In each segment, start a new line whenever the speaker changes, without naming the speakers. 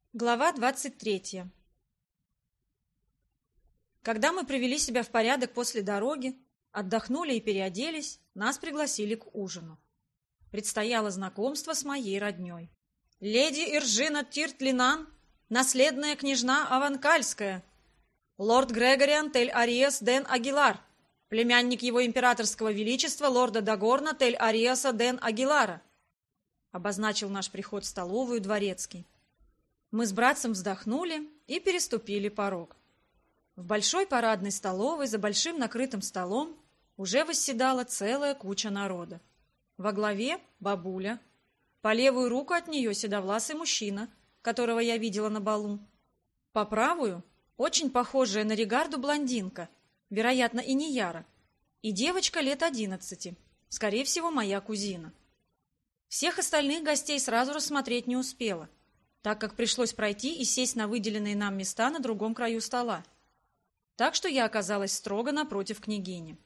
Глава 23. Когда мы привели себя в порядок после дороги, отдохнули и переоделись, нас пригласили к ужину. Предстояло знакомство с моей роднёй. Леди Иржина Тиртлинан, наследная княжна Аванкальская, лорд Грегориан Тель-Ариас Ден Агилар, племянник его императорского величества лорда Дагорна Тель-Ариаса Ден Агилара, обозначил наш приход в столовую дворецкий. Мы с братцем вздохнули и переступили порог. В большой парадной столовой за большим накрытым столом уже восседала целая куча народа. Во главе бабуля, по левую руку от нее седовласый мужчина, которого я видела на балу, по правую очень похожая на Регарду блондинка, вероятно, Инияра, и девочка лет 11, скорее всего, моя кузина. Всех остальных гостей сразу рассмотреть не успела, так как пришлось пройти и сесть на выделенные нам места на другом краю стола. Так что я оказалась строго напротив княгини.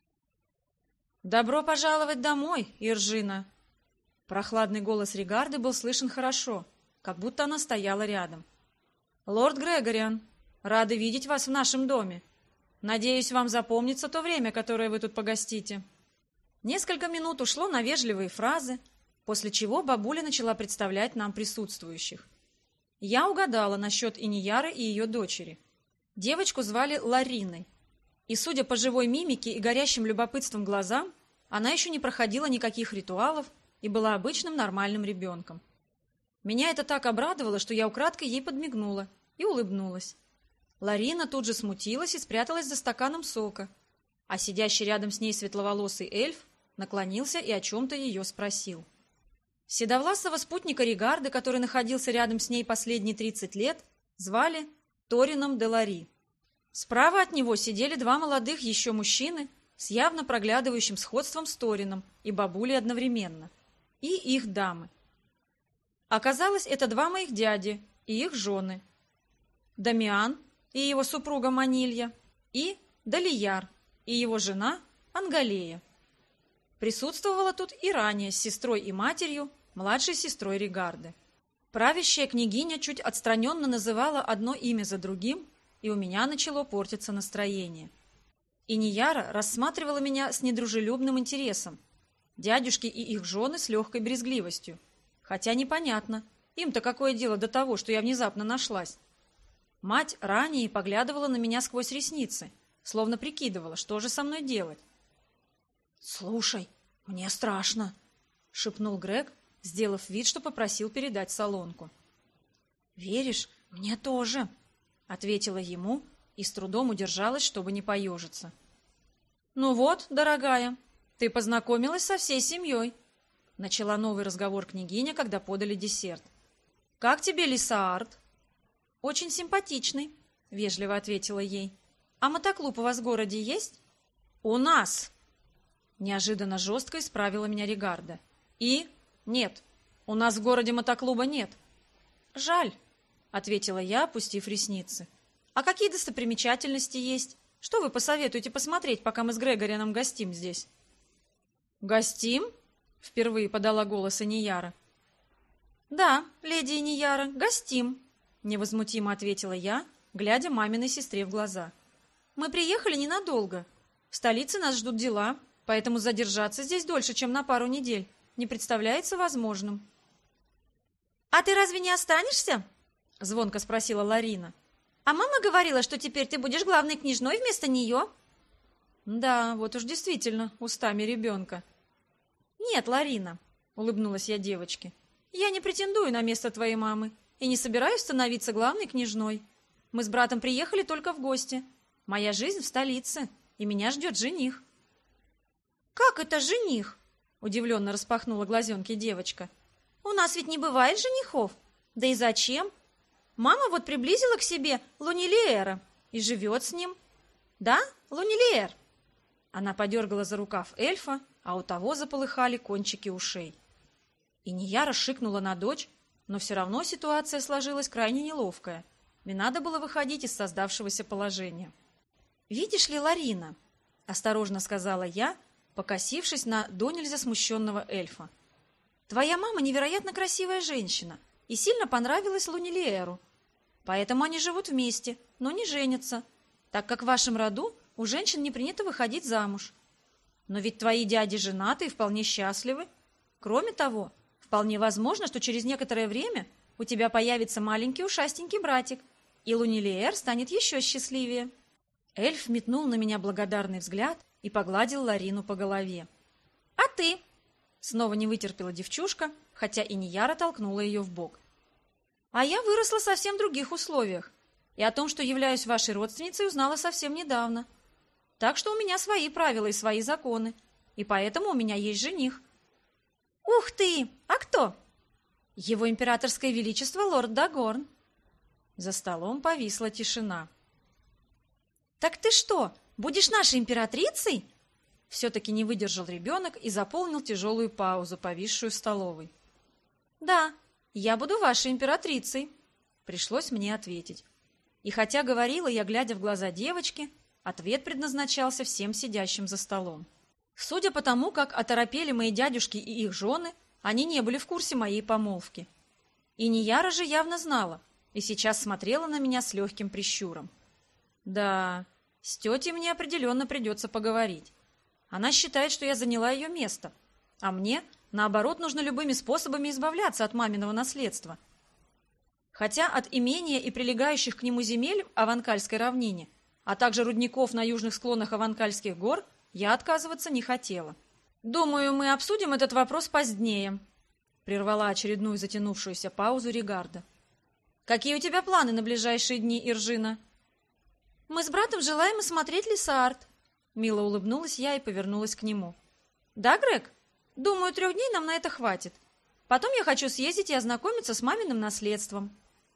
«Добро пожаловать домой, Иржина!» Прохладный голос Регарды был слышен хорошо, как будто она стояла рядом. «Лорд Грегориан, рады видеть вас в нашем доме. Надеюсь, вам запомнится то время, которое вы тут погостите». Несколько минут ушло на вежливые фразы, после чего бабуля начала представлять нам присутствующих. Я угадала насчет Инияры и ее дочери. Девочку звали Лариной, и, судя по живой мимике и горящим любопытством глазам, она еще не проходила никаких ритуалов и была обычным нормальным ребенком. Меня это так обрадовало, что я украдкой ей подмигнула и улыбнулась. Ларина тут же смутилась и спряталась за стаканом сока, а сидящий рядом с ней светловолосый эльф наклонился и о чем-то ее спросил. Седовласого спутника Регарды, который находился рядом с ней последние 30 лет, звали Торином де Лари. Справа от него сидели два молодых еще мужчины с явно проглядывающим сходством с Торином и бабулей одновременно, и их дамы. Оказалось, это два моих дяди и их жены. Дамиан и его супруга Манилья, и Далияр и его жена Ангалея. Присутствовала тут и ранее с сестрой и матерью, младшей сестрой Регарды. Правящая княгиня чуть отстраненно называла одно имя за другим, и у меня начало портиться настроение. Инияра рассматривала меня с недружелюбным интересом, дядюшки и их жены с легкой брезгливостью. Хотя непонятно, им-то какое дело до того, что я внезапно нашлась. Мать ранее поглядывала на меня сквозь ресницы, словно прикидывала, что же со мной делать. «Слушай, мне страшно», — шепнул Грег, сделав вид, что попросил передать солонку. «Веришь, мне тоже», — ответила ему и с трудом удержалась, чтобы не поежиться. «Ну вот, дорогая, ты познакомилась со всей семьей», — начала новый разговор княгиня, когда подали десерт. «Как тебе Лисаард?» «Очень симпатичный», — вежливо ответила ей. «А мотоклуб у вас в городе есть?» «У нас!» Неожиданно жестко исправила меня Регарда. «И? Нет. У нас в городе мотоклуба нет». «Жаль», — ответила я, опустив ресницы. «А какие достопримечательности есть? Что вы посоветуете посмотреть, пока мы с Грегорианом гостим здесь?» «Гостим?» — впервые подала голос Инияра. «Да, леди Инияра, гостим», — невозмутимо ответила я, глядя маминой сестре в глаза. «Мы приехали ненадолго. В столице нас ждут дела, поэтому задержаться здесь дольше, чем на пару недель, не представляется возможным». «А ты разве не останешься?» — звонко спросила Ларина. «А мама говорила, что теперь ты будешь главной княжной вместо нее». «Да, вот уж действительно, устами ребенка». «Нет, Ларина», — улыбнулась я девочке, — «я не претендую на место твоей мамы и не собираюсь становиться главной княжной. Мы с братом приехали только в гости. Моя жизнь в столице, и меня ждет жених». «Как это жених?» — удивленно распахнула глазенки девочка. «У нас ведь не бывает женихов. Да и зачем? Мама вот приблизила к себе Лунилиэра и живет с ним. Да, Лунилиэр?» Она подергала за рукав эльфа, а у того заполыхали кончики ушей. Инияра шикнула на дочь, но все равно ситуация сложилась крайне неловкая. Мне надо было выходить из создавшегося положения. «Видишь ли, Ларина?» — осторожно сказала я, покосившись на донельзя смущенного эльфа. «Твоя мама невероятно красивая женщина, и сильно понравилась Лунилиэру. Поэтому они живут вместе, но не женятся, так как в вашем роду у женщин не принято выходить замуж. Но ведь твои дяди женаты и вполне счастливы. Кроме того, вполне возможно, что через некоторое время у тебя появится маленький ушастенький братик, и Лунилиэр станет еще счастливее». Эльф метнул на меня благодарный взгляд и погладил Ларину по голове. «А ты?» Снова не вытерпела девчушка, хотя и Нияра толкнула ее в бок. «А я выросла в совсем других условиях, и о том, что являюсь вашей родственницей, узнала совсем недавно. Так что у меня свои правила и свои законы, и поэтому у меня есть жених». «Ух ты! А кто?» «Его императорское величество лорд Дагорн». За столом повисла тишина. «Так ты что, будешь нашей императрицей?» Все-таки не выдержал ребенок и заполнил тяжелую паузу, повисшую в столовой. «Да, я буду вашей императрицей», пришлось мне ответить. И хотя говорила я, глядя в глаза девочки, ответ предназначался всем сидящим за столом. Судя по тому, как оторопели мои дядюшки и их жены, они не были в курсе моей помолвки. И Нияра же явно знала, и сейчас смотрела на меня с легким прищуром. Да, с тетей мне определенно придется поговорить. Она считает, что я заняла ее место, а мне, наоборот, нужно любыми способами избавляться от маминого наследства. Хотя от имения и прилегающих к нему земель в Аванкальской равнине, а также рудников на южных склонах Аванкальских гор, я отказываться не хотела. «Думаю, мы обсудим этот вопрос позднее», — прервала очередную затянувшуюся паузу Ригарда. «Какие у тебя планы на ближайшие дни, Иржина?» «Мы с братом желаем осмотреть Лесаард», — мило улыбнулась я и повернулась к нему. «Да, Грег? Думаю, 3 дней нам на это хватит. Потом я хочу съездить и ознакомиться с маминым наследством».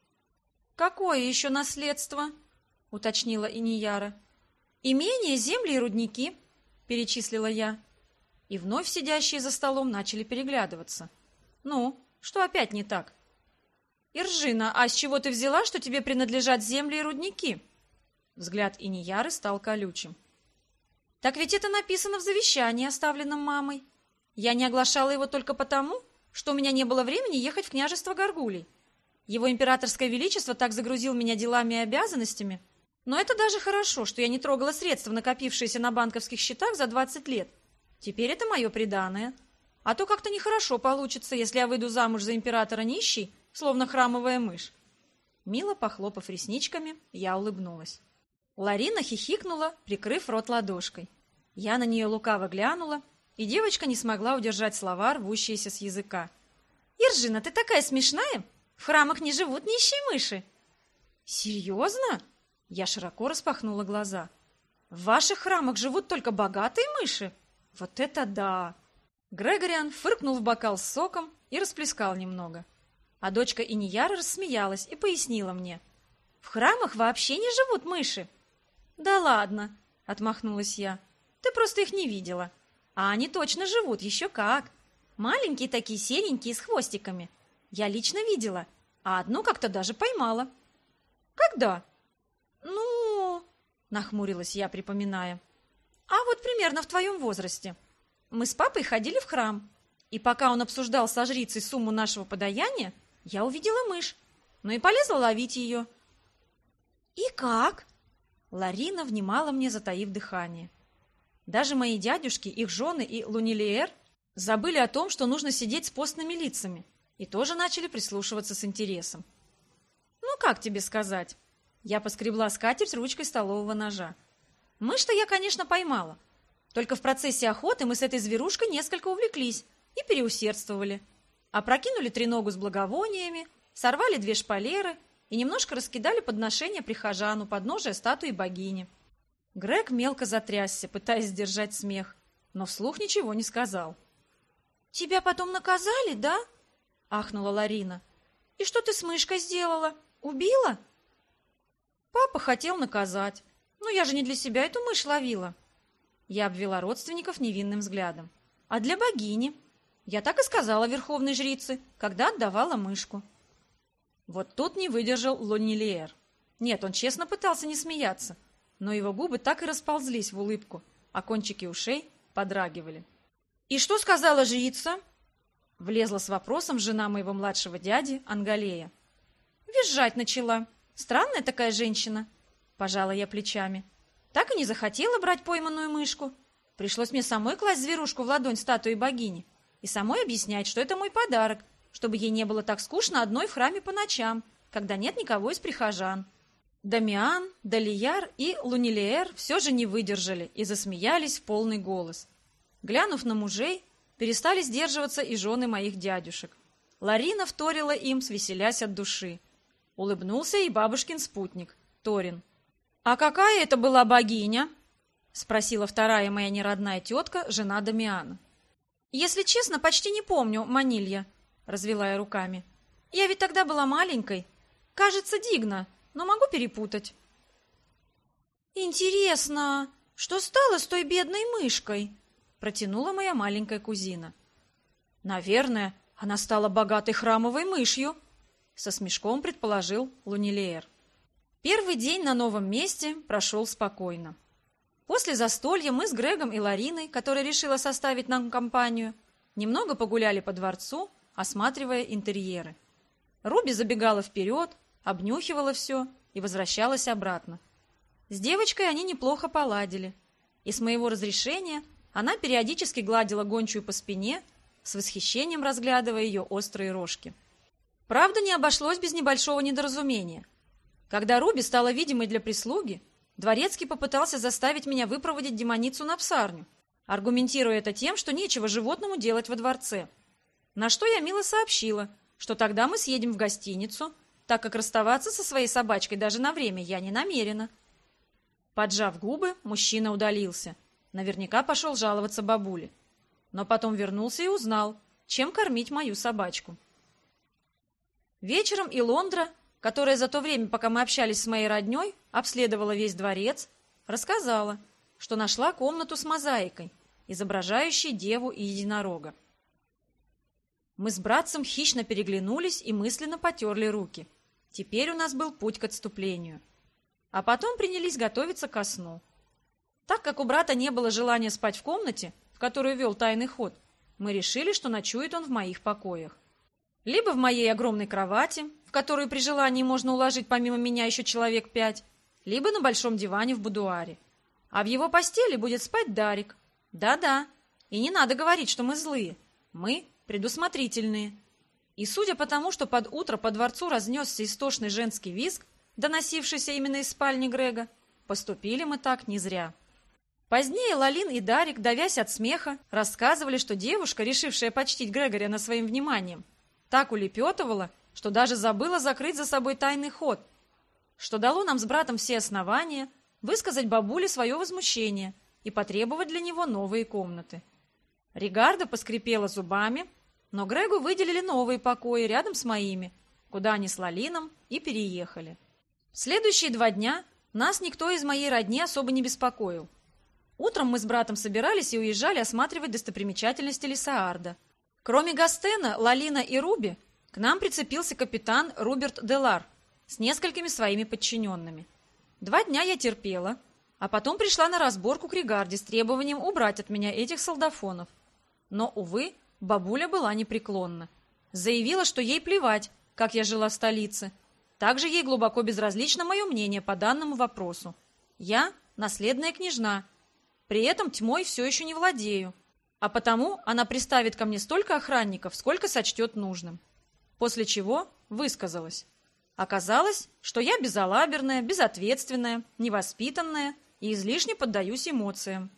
«Какое еще наследство?» — уточнила Инияра. «Имение, земли и рудники», — перечислила я. И вновь сидящие за столом начали переглядываться. «Ну, что опять не так?» «Иржина, а с чего ты взяла, что тебе принадлежат земли и рудники?» Взгляд Инияры стал колючим. «Так ведь это написано в завещании, оставленном мамой. Я не оглашала его только потому, что у меня не было времени ехать в княжество Гаргулей. Его императорское величество так загрузил меня делами и обязанностями. Но это даже хорошо, что я не трогала средства, накопившиеся на банковских счетах за 20 лет. Теперь это мое приданое. А то как-то нехорошо получится, если я выйду замуж за императора нищей, словно храмовая мышь». Мило похлопав ресничками, я улыбнулась. Ларина хихикнула, прикрыв рот ладошкой. Я на нее лукаво глянула, и девочка не смогла удержать слова, рвущиеся с языка. «Иржина, ты такая смешная! В храмах не живут нищие мыши!» «Серьезно?» Я широко распахнула глаза. «В ваших храмах живут только богатые мыши? Вот это да!» Грегориан фыркнул в бокал с соком и расплескал немного. А дочка Инияра рассмеялась и пояснила мне. «В храмах вообще не живут мыши!» «Да ладно!» — отмахнулась я. «Ты просто их не видела. А они точно живут, еще как! Маленькие такие, серенькие, с хвостиками. Я лично видела, а одну как-то даже поймала». «Когда?» «Ну...» — нахмурилась я, припоминая. «А вот примерно в твоем возрасте. Мы с папой ходили в храм, и пока он обсуждал со жрицей сумму нашего подаяния, я увидела мышь, ну и полезла ловить ее». «И как?» Ларина внимала мне, затаив дыхание. Даже мои дядюшки, их жены и Лунилиэр забыли о том, что нужно сидеть с постными лицами, и тоже начали прислушиваться с интересом. «Ну, как тебе сказать?» Я поскребла скатерть ручкой столового ножа. «Мышь-то я, конечно, поймала. Только в процессе охоты мы с этой зверушкой несколько увлеклись и переусердствовали. Опрокинули 3 ногу с благовониями, сорвали 2 шпалеры и немножко раскидали подношения прихожан у подножия статуи богини». Грег мелко затрясся, пытаясь сдержать смех, но вслух ничего не сказал. «Тебя потом наказали, да?» — ахнула Ларина. «И что ты с мышкой сделала? Убила?» «Папа хотел наказать, но я же не для себя эту мышь ловила». Я обвела родственников невинным взглядом. «А для богини. Я так и сказала верховной жрице, когда отдавала мышку». Вот тут не выдержал Лунилиэр. Нет, он честно пытался не смеяться, но его губы так и расползлись в улыбку, а кончики ушей подрагивали. «И что сказала жрица?» Влезла с вопросом жена моего младшего дяди Ангалея. Визжать начала. Странная такая женщина. Пожала я плечами. Так и не захотела брать пойманную мышку. Пришлось мне самой класть зверушку в ладонь статуи богини и самой объяснять, что это мой подарок, чтобы ей не было так скучно одной в храме по ночам, когда нет никого из прихожан. Дамиан, Далияр и Лунилеер все же не выдержали и засмеялись в полный голос. Глянув на мужей, перестали сдерживаться и жены моих дядюшек. Ларина вторила им, свеселясь от души. Улыбнулся и бабушкин спутник, Торин. «А какая это была богиня?» — спросила вторая моя неродная тетка, жена Дамиана. «Если честно, почти не помню, Манилья», — развела я руками. «Я ведь тогда была маленькой. Кажется, Дигна, но могу перепутать». «Интересно, что стало с той бедной мышкой?» — протянула моя маленькая кузина. «Наверное, она стала богатой храмовой мышью», — со смешком предположил Лунилеер. Первый день на новом месте прошел спокойно. После застолья мы с Грегом и Лариной, которая решила составить нам компанию, немного погуляли по дворцу, осматривая интерьеры. Руби забегала вперед, обнюхивала все и возвращалась обратно. С девочкой они неплохо поладили, и с моего разрешения она периодически гладила гончую по спине, с восхищением разглядывая ее острые рожки. Правда, не обошлось без небольшого недоразумения. Когда Руби стала видимой для прислуги, дворецкий попытался заставить меня выпроводить демоницу на псарню, аргументируя это тем, что нечего животному делать во дворце. На что я мило сообщила, что тогда мы съедем в гостиницу, так как расставаться со своей собачкой даже на время я не намерена. Поджав губы, мужчина удалился. Наверняка пошел жаловаться бабуле. Но потом вернулся и узнал, чем кормить мою собачку. Вечером Илондра, которая за то время, пока мы общались с моей родней, обследовала весь дворец, рассказала, что нашла комнату с мозаикой, изображающей деву и единорога. Мы с братцем хищно переглянулись и мысленно потерли руки. Теперь у нас был путь к отступлению. А потом принялись готовиться ко сну. Так как у брата не было желания спать в комнате, в которую вел тайный ход, мы решили, что ночует он в моих покоях. Либо в моей огромной кровати, в которую при желании можно уложить помимо меня еще человек 5, либо на большом диване в будуаре. А в его постели будет спать Дарик. Да-да, и не надо говорить, что мы злые. Мы предусмотрительные. И судя по тому, что под утро по дворцу разнесся истошный женский визг, доносившийся именно из спальни Грега, поступили мы так не зря. Позднее Лалин и Дарик, давясь от смеха, рассказывали, что девушка, решившая почтить Грегоря своим вниманием, так улепетывала, что даже забыла закрыть за собой тайный ход, что дало нам с братом все основания высказать бабуле свое возмущение и потребовать для него новые комнаты. Ригарда поскрипела зубами, но Грегу выделили новые покои рядом с моими, куда они с Лалином и переехали. В следующие 2 дня нас никто из моей родни особо не беспокоил. Утром мы с братом собирались и уезжали осматривать достопримечательности Лисаарда. Кроме Гастена, Лалина и Руби, к нам прицепился капитан Руберт Делар с несколькими своими подчиненными. 2 дня я терпела, а потом пришла на разборку к Ригарде с требованием убрать от меня этих солдафонов. Но, увы, бабуля была непреклонна. Заявила, что ей плевать, как я жила в столице. Также ей глубоко безразлично мое мнение по данному вопросу. Я наследная княжна, при этом тьмой все еще не владею, а потому она приставит ко мне столько охранников, сколько сочтет нужным. После чего высказалась. Оказалось, что я безалаберная, безответственная, невоспитанная и излишне поддаюсь эмоциям.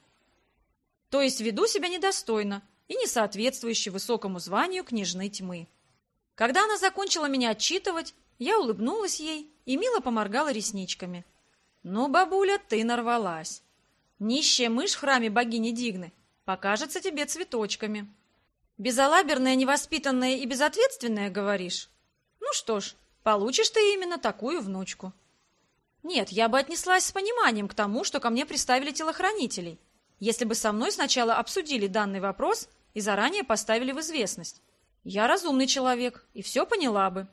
То есть веду себя недостойно и не соответствующе высокому званию княжны тьмы. Когда она закончила меня отчитывать, я улыбнулась ей и мило поморгала ресничками. «Ну, бабуля, ты нарвалась. Нищая мышь в храме богини Дигны покажется тебе цветочками. Безалаберная, невоспитанная и безответственная, говоришь? Ну что ж, получишь ты именно такую внучку». Нет, я бы отнеслась с пониманием к тому, что ко мне приставили телохранителей, если бы со мной сначала обсудили данный вопрос и заранее поставили в известность. Я разумный человек и все поняла бы.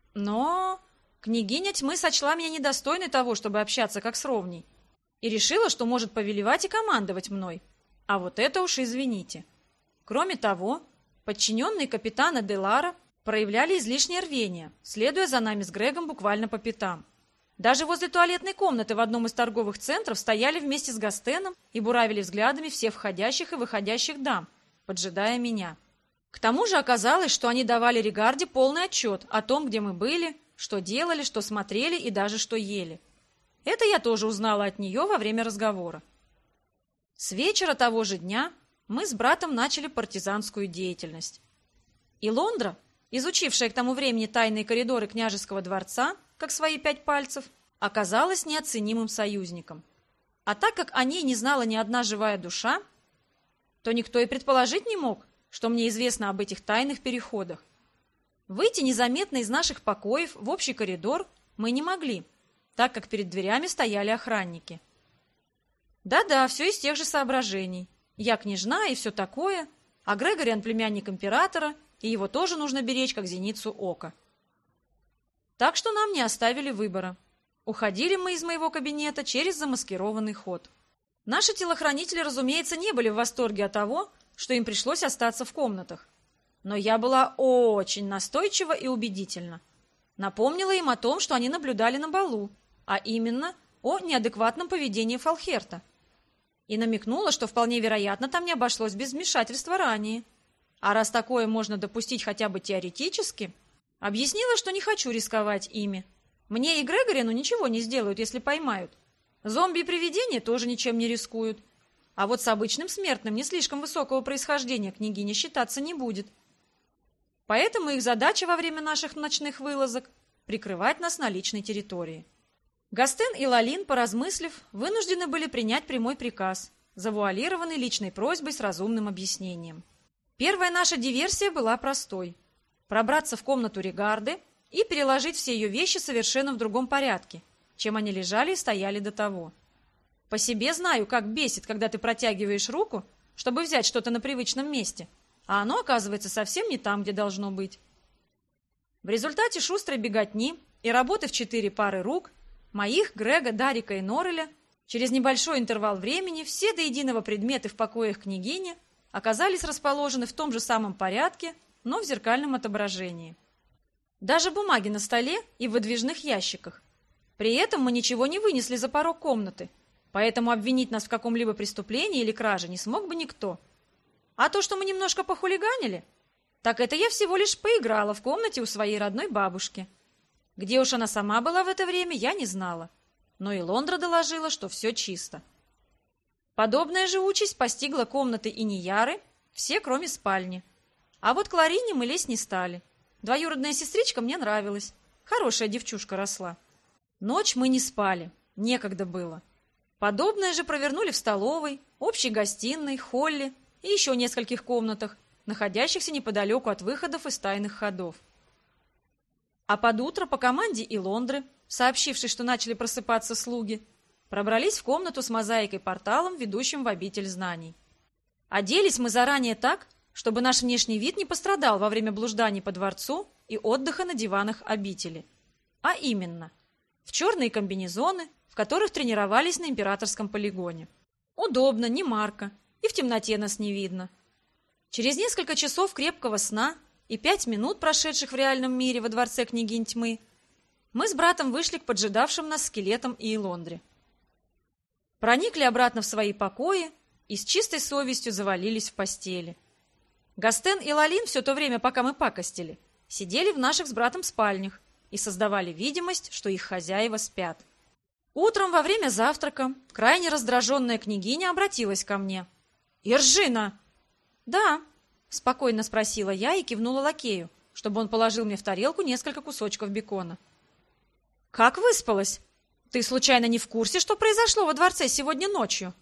Но княгиня тьмы сочла меня недостойной того, чтобы общаться как с ровней, и решила, что может повелевать и командовать мной. А вот это уж извините. Кроме того, Подчиненные капитана Делара проявляли излишнее рвение, следуя за нами с Грегом буквально по пятам. Даже возле туалетной комнаты в одном из торговых центров стояли вместе с Гастеном и буравили взглядами всех входящих и выходящих дам, поджидая меня. К тому же оказалось, что они давали Ригарде полный отчет о том, где мы были, что делали, что смотрели и даже что ели. Это я тоже узнала от нее во время разговора. С вечера того же дня мы с братом начали партизанскую деятельность. И Лондра, изучившая к тому времени тайные коридоры княжеского дворца, как свои 5 пальцев, оказалась неоценимым союзником. А так как о ней не знала ни одна живая душа, то никто и предположить не мог, что мне известно об этих тайных переходах. Выйти незаметно из наших покоев в общий коридор мы не могли, так как перед дверями стояли охранники. Да-да, все из тех же соображений. Я княжна и все такое, а Грегориан племянник императора, и его тоже нужно беречь, как зеницу ока. Так что нам не оставили выбора. Уходили мы из моего кабинета через замаскированный ход. Наши телохранители, разумеется, не были в восторге от того, что им пришлось остаться в комнатах. Но я была очень настойчива и убедительна. Напомнила им о том, что они наблюдали на балу, а именно о неадекватном поведении Фалхерта. И намекнула, что вполне вероятно там не обошлось без вмешательства ранее. А раз такое можно допустить хотя бы теоретически, объяснила, что не хочу рисковать ими. Мне и Грегорину ничего не сделают, если поймают. Зомби и привидения тоже ничем не рискуют. А вот с обычным смертным не слишком высокого происхождения княгиня считаться не будет. Поэтому их задача во время наших ночных вылазок – прикрывать нас на личной территории. Гастен и Лалин, поразмыслив, вынуждены были принять прямой приказ, завуалированный личной просьбой с разумным объяснением. Первая наша диверсия была простой – пробраться в комнату Ригарды и переложить все ее вещи совершенно в другом порядке, чем они лежали и стояли до того. По себе знаю, как бесит, когда ты протягиваешь руку, чтобы взять что-то на привычном месте, а оно оказывается совсем не там, где должно быть. В результате шустрой беготни и работы в 4 пары рук, моих, Грега, Дарика и Норреля, через небольшой интервал времени все до единого предметы в покоях княгини оказались расположены в том же самом порядке, но в зеркальном отображении. Даже бумаги на столе и в выдвижных ящиках. При этом мы ничего не вынесли за порог комнаты, поэтому обвинить нас в каком-либо преступлении или краже не смог бы никто. А то, что мы немножко похулиганили, так это я всего лишь поиграла в комнате у своей родной бабушки. Где уж она сама была в это время, я не знала. Но и Лондра доложила, что все чисто. Подобная же участь постигла комнаты Инияры, все кроме спальни. А вот к Ларине мы лезть не стали. Двоюродная сестричка мне нравилась. Хорошая девчушка росла. Ночь мы не спали, некогда было. Подобное же провернули в столовой, общей гостиной, холле и еще нескольких комнатах, находящихся неподалеку от выходов из тайных ходов. А под утро по команде и Лондры, сообщившей, что начали просыпаться слуги, пробрались в комнату с мозаикой-порталом, ведущим в обитель знаний. Оделись мы заранее так, чтобы наш внешний вид не пострадал во время блужданий по дворцу и отдыха на диванах обители. А именно, в черные комбинезоны, в которых тренировались на императорском полигоне. Удобно, не марко, и в темноте нас не видно. Через несколько часов крепкого сна и 5 минут, прошедших в реальном мире во дворце княгинь тьмы, мы с братом вышли к поджидавшим нас скелетам и Илондре. Проникли обратно в свои покои и с чистой совестью завалились в постели. Гастен и Лалин все то время, пока мы пакостили, сидели в наших с братом спальнях и создавали видимость, что их хозяева спят. Утром во время завтрака крайне раздраженная княгиня обратилась ко мне. «Иржина!» «Да», — спокойно спросила я и кивнула лакею, чтобы он положил мне в тарелку несколько кусочков бекона. «Как выспалась? Ты случайно не в курсе, что произошло во дворце сегодня ночью?»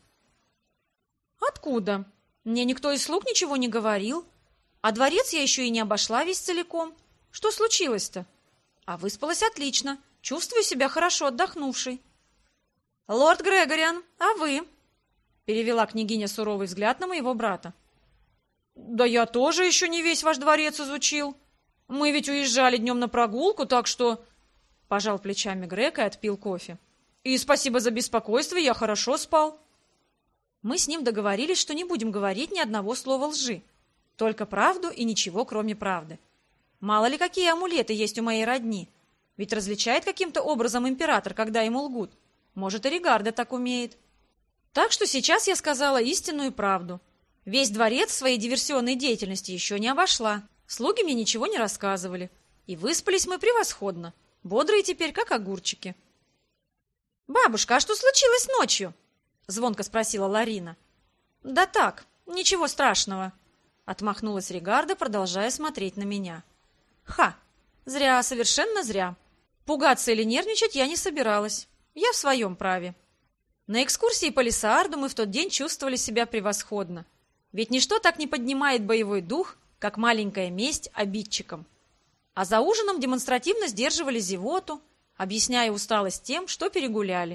«Откуда? Мне никто из слуг ничего не говорил. А дворец я еще и не обошла весь целиком. Что случилось-то?» «А выспалась отлично. Чувствую себя хорошо отдохнувшей». «Лорд Грегориан, а вы?» — перевела княгиня суровый взгляд на моего брата. «Да я тоже еще не весь ваш дворец изучил. Мы ведь уезжали днем на прогулку, так что...» Пожал плечами Грег и отпил кофе. «И спасибо за беспокойство, я хорошо спал». Мы с ним договорились, что не будем говорить ни одного слова лжи. Только правду и ничего, кроме правды. Мало ли какие амулеты есть у моей родни. Ведь различает каким-то образом император, когда ему лгут. Может, и Ригарда так умеет. Так что сейчас я сказала истинную правду. Весь дворец в своей диверсионной деятельности еще не обошла. Слуги мне ничего не рассказывали. И выспались мы превосходно. Бодрые теперь, как огурчики. «Бабушка, а что случилось ночью?» — звонко спросила Ларина. «Да так, ничего страшного», — отмахнулась Ригарда, продолжая смотреть на меня. «Ха! Зря, совершенно зря. Пугаться или нервничать я не собиралась. Я в своем праве. На экскурсии по Лисаарду мы в тот день чувствовали себя превосходно. Ведь ничто так не поднимает боевой дух, как маленькая месть обидчикам. А за ужином демонстративно сдерживали зевоту, объясняя усталость тем, что перегуляли.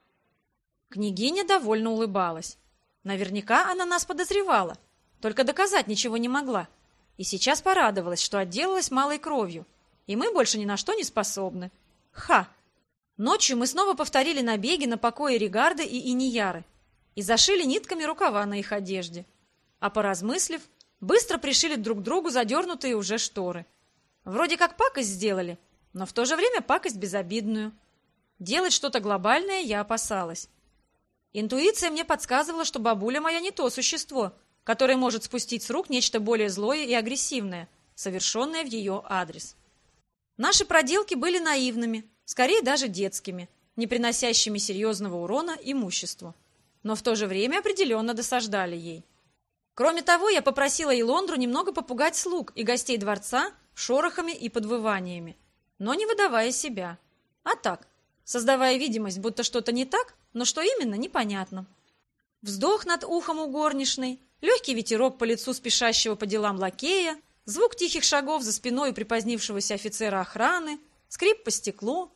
Княгиня довольно улыбалась. Наверняка она нас подозревала, только доказать ничего не могла. И сейчас порадовалась, что отделалась малой кровью, и мы больше ни на что не способны. Ха! Ночью мы снова повторили набеги на покои Ригарды и Инияры и зашили нитками рукава на их одежде. А поразмыслив, быстро пришили друг к другу задернутые уже шторы. Вроде как пакость сделали, но в то же время пакость безобидную. Делать что-то глобальное я опасалась. Интуиция мне подсказывала, что бабуля моя не то существо, которое может спустить с рук нечто более злое и агрессивное, совершенное в ее адрес. Наши проделки были наивными, скорее даже детскими, не приносящими серьезного урона имуществу, но в то же время определенно досаждали ей. Кроме того, я попросила Илондру немного попугать слуг и гостей дворца шорохами и подвываниями, но не выдавая себя, а так, создавая видимость, будто что-то не так, но что именно, непонятно. Вздох над ухом у горничной, легкий ветерок по лицу спешащего по делам лакея, звук тихих шагов за спиной припозднившегося офицера охраны, скрип по стеклу.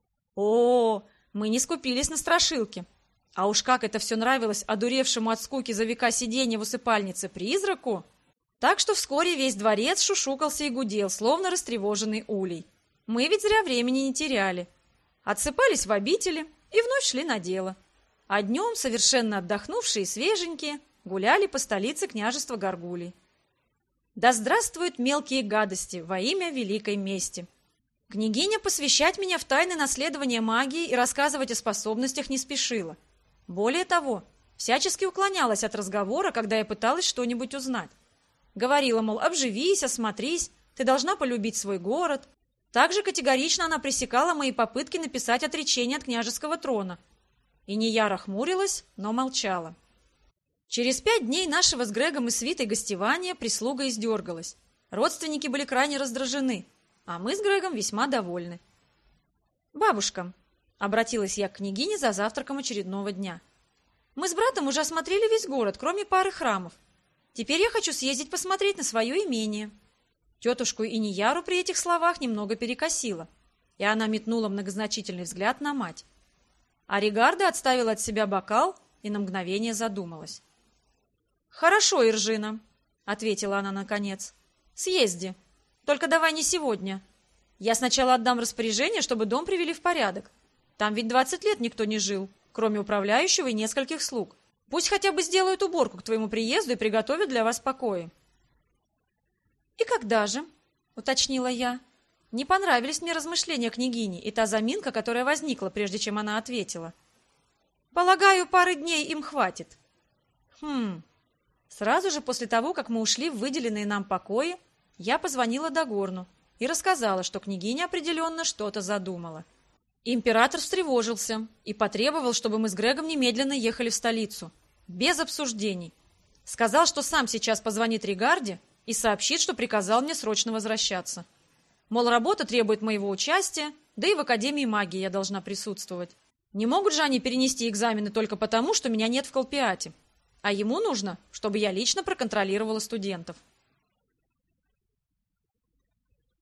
О, мы не скупились на страшилки. А уж как это все нравилось одуревшему от скуки за века сиденья в усыпальнице призраку. Так что вскоре весь дворец шушукался и гудел, словно растревоженный улей. Мы ведь зря времени не теряли. Отсыпались в обители и вновь шли на дело. А днем, совершенно отдохнувшие и свеженькие, гуляли по столице княжества Гаргулий. Да здравствуют мелкие гадости во имя великой мести! Княгиня посвящать меня в тайны наследования магии и рассказывать о способностях не спешила. Более того, всячески уклонялась от разговора, когда я пыталась что-нибудь узнать. Говорила, мол, обживись, осмотрись, ты должна полюбить свой город. Также категорично она пресекала мои попытки написать отречение от княжеского трона. И Нияра хмурилась, но молчала. Через 5 дней нашего с Грегом и свитой гостевания прислуга издергалась. Родственники были крайне раздражены, а мы с Грегом весьма довольны. «Бабушка», — обратилась я к княгине за завтраком очередного дня, — «мы с братом уже осмотрели весь город, кроме пары храмов. Теперь я хочу съездить посмотреть на свое имение». Тетушку Инияру при этих словах немного перекосило, и она метнула многозначительный взгляд на мать. А Ригарда отставила от себя бокал и на мгновение задумалась. «Хорошо, Иржина», — ответила она наконец. «Съезди. Только давай не сегодня. Я сначала отдам распоряжение, чтобы дом привели в порядок. Там ведь 20 лет никто не жил, кроме управляющего и нескольких слуг. Пусть хотя бы сделают уборку к твоему приезду и приготовят для вас покои». «И когда же?» — уточнила я. Не понравились мне размышления княгини и та заминка, которая возникла, прежде чем она ответила. «Полагаю, пары дней им хватит». Сразу же после того, как мы ушли в выделенные нам покои, я позвонила Дагорну и рассказала, что княгиня определенно что-то задумала. Император встревожился и потребовал, чтобы мы с Грегом немедленно ехали в столицу, без обсуждений. Сказал, что сам сейчас позвонит Ригарде и сообщит, что приказал мне срочно возвращаться. Мол, работа требует моего участия, да и в Академии магии я должна присутствовать. Не могут же они перенести экзамены только потому, что меня нет в Колпиате. А ему нужно, чтобы я лично проконтролировала студентов.